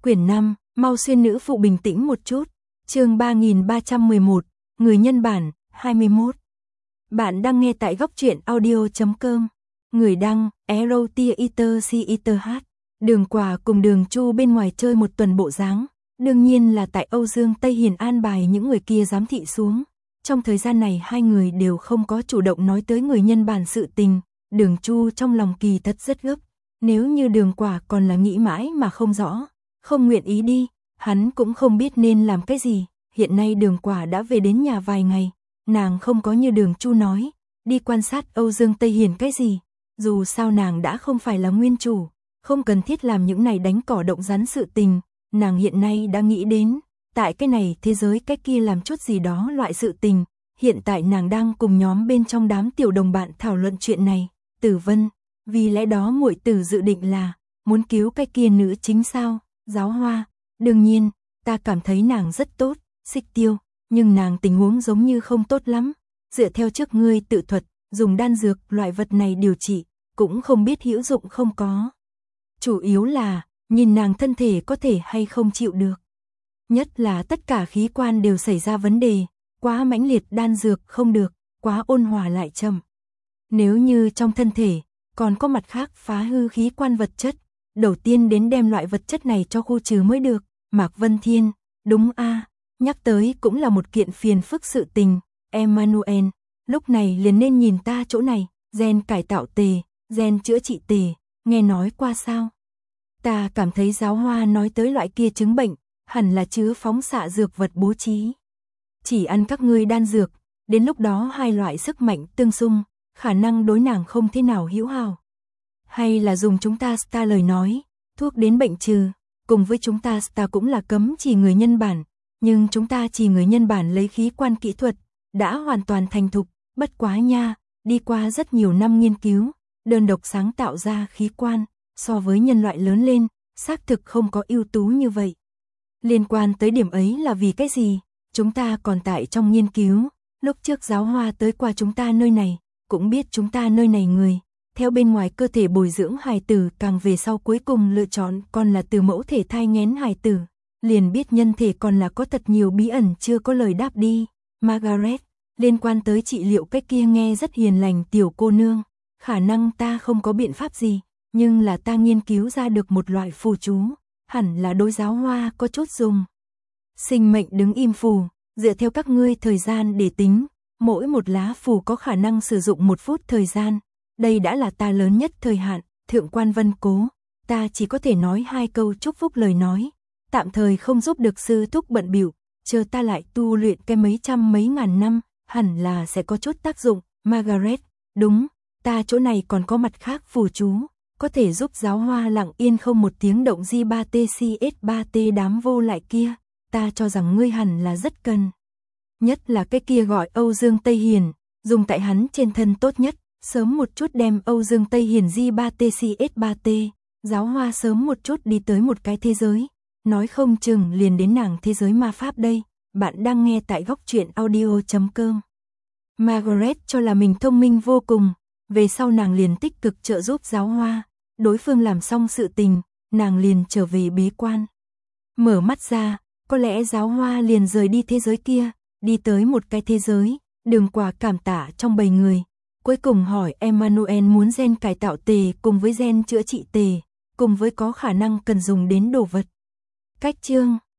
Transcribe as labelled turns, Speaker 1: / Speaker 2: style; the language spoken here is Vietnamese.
Speaker 1: Quyển 5, mau xuyên nữ phụ bình tĩnh một chút. Chương 3311, người nhân bản, 21. Bạn đang nghe tại góc truyện audio.com. Người đăng, Erotiater. Đường Quả cùng Đường Chu bên ngoài chơi một tuần bộ dáng, đương nhiên là tại Âu Dương Tây Hiền an bài những người kia giám thị xuống. Trong thời gian này hai người đều không có chủ động nói tới người nhân bản sự tình, Đường Chu trong lòng kỳ thật rất gấp. Nếu như Đường Quả còn là nghĩ mãi mà không rõ, không nguyện ý đi, hắn cũng không biết nên làm cái gì. Hiện nay Đường Quả đã về đến nhà vài ngày, nàng không có như Đường Chu nói, đi quan sát Âu Dương Tây Hiền cái gì. Dù sao nàng đã không phải là nguyên chủ, không cần thiết làm những này đánh cỏ động rắn sự tình. Nàng hiện nay đã nghĩ đến, tại cái này thế giới cái kia làm chút gì đó loại sự tình. Hiện tại nàng đang cùng nhóm bên trong đám tiểu đồng bạn thảo luận chuyện này. Tử Vân, vì lẽ đó muội tử dự định là muốn cứu cái kia nữ chính sao? Giáo Hoa, đương nhiên, ta cảm thấy nàng rất tốt. Xích Tiêu, nhưng nàng tình huống giống như không tốt lắm. Dựa theo trước ngươi tự thuật, dùng đan dược loại vật này điều trị, cũng không biết hữu dụng không có. Chủ yếu là, nhìn nàng thân thể có thể hay không chịu được. Nhất là tất cả khí quan đều xảy ra vấn đề, quá mãnh liệt đan dược không được, quá ôn hòa lại chậm. Nếu như trong thân thể, còn có mặt khác phá hư khí quan vật chất, đầu tiên đến đem loại vật chất này cho khu trừ mới được. Mạc Vân Thiên, đúng a, nhắc tới cũng là một kiện phiền phức sự tình. Emmanuel, lúc này liền nên nhìn ta chỗ này, gen cải tạo tề, gen chữa trị tề, nghe nói qua sao? Ta cảm thấy Giáo Hoa nói tới loại kia chứng bệnh, hẳn là chứa phóng xạ dược vật bố trí. Chỉ ăn các ngươi đan dược, đến lúc đó hai loại sức mạnh tương xung, khả năng đối nàng không thế nào hữu hảo. Hay là dùng chúng ta Star lời nói, thuốc đến bệnh trừ, cùng với chúng ta Star cũng là cấm chỉ người nhân bản, nhưng chúng ta chỉ người nhân bản lấy khí quan kỹ thuật, đã hoàn toàn thành thục, bất quá nha, đi qua rất nhiều năm nghiên cứu, đơn độc sáng tạo ra khí quan, so với nhân loại lớn lên, xác thực không có ưu tú như vậy. Liên quan tới điểm ấy là vì cái gì? Chúng ta còn tại trong nghiên cứu, lúc trước Giáo Hoa tới qua chúng ta nơi này, cũng biết chúng ta nơi này người, theo bên ngoài cơ thể bồi dưỡng hài tử càng về sau cuối cùng lựa chọn còn là từ mẫu thể thai nghén hài tử, liền biết nhân thể còn là có thật nhiều bí ẩn chưa có lời đáp đi. Margaret, liên quan tới trị liệu cái kia nghe rất hiền lành tiểu cô nương, khả năng ta không có biện pháp gì, nhưng là ta nghiên cứu ra được một loại phù chú, hẳn là đối Giáo Hoa có chút dùng. Sinh mệnh đứng im phù, dựa theo các ngươi thời gian để tính, mỗi một lá phù có khả năng sử dụng 1 phút thời gian, đây đã là ta lớn nhất thời hạn. Thượng quan Vân Cố, ta chỉ có thể nói 2 câu chúc phúc lời nói, tạm thời không giúp được sư thúc bận bịu, chờ ta lại tu luyện cái mấy trăm mấy ngàn năm, hẳn là sẽ có chút tác dụng. Margaret, đúng, ta chỗ này còn có mặt khác phù chú, có thể giúp Giáo Hoa lặng yên không một tiếng động J3TCS3T đám vô lại kia, ta cho rằng ngươi hẳn là rất cần. Nhất là cái kia gọi Âu Dương Tây Hiền, dùng tại hắn trên thân tốt nhất, sớm một chút đem Âu Dương Tây Hiền J3TCS3T, Giáo Hoa sớm một chút đi tới một cái thế giới, nói không chừng liền đến nàng thế giới ma pháp đây. Bạn đang nghe tại góc truyện audio.com. Margaret cho là mình thông minh vô cùng, về sau nàng liền tích cực trợ giúp Giáo Hoa, đối phương làm xong sự tình, nàng liền trở về bế quan. Mở mắt ra, có lẽ Giáo Hoa liền rời đi thế giới kia, đi tới một cái thế giới, Đường Quả cảm tạ trong bầy người. Cuối cùng hỏi Emmanuel muốn gen cải tạo tề cùng với gen chữa trị tề, cùng với có khả năng cần dùng đến đồ vật. Cách chương